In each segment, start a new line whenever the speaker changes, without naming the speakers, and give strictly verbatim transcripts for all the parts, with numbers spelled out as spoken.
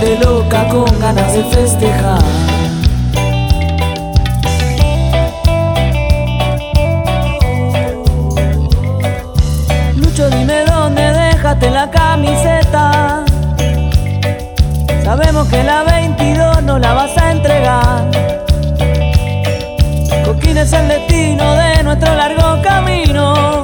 gente loca con ganas de festejar. Lucho, dime dónde dejaste la camiseta. Sabemos que la veintidós no la vas a entregar. Coquín es el destino de nuestro largo camino.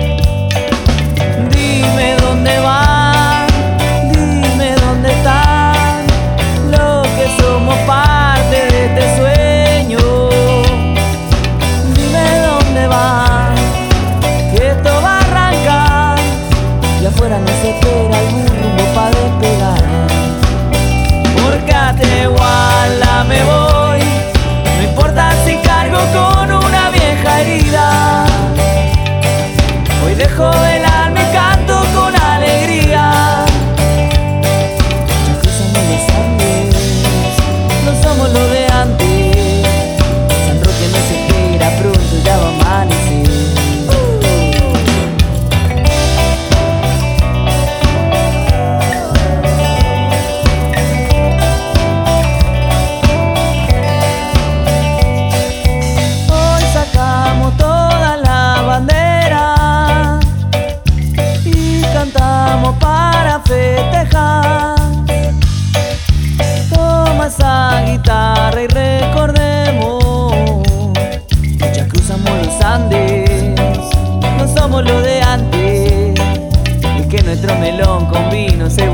Dime dónde van, dime dónde están los que somos parte de este sueño. Dime dónde van, que esto va a arrancar y afuera nos espera algún rumbo para despegar. Porque a Tehuala me voy, no importa si cargo con una vieja herida. Hoy dejo el alma y canto con alegría. Cruzamos los Andes, no somos lo de antes. San Roque no se espera, pronto ya va a amanecer. Para festejar, toma esa guitarra y recordemos que ya cruzamos los Andes, no somos lo de antes, y que nuestro melón con vino se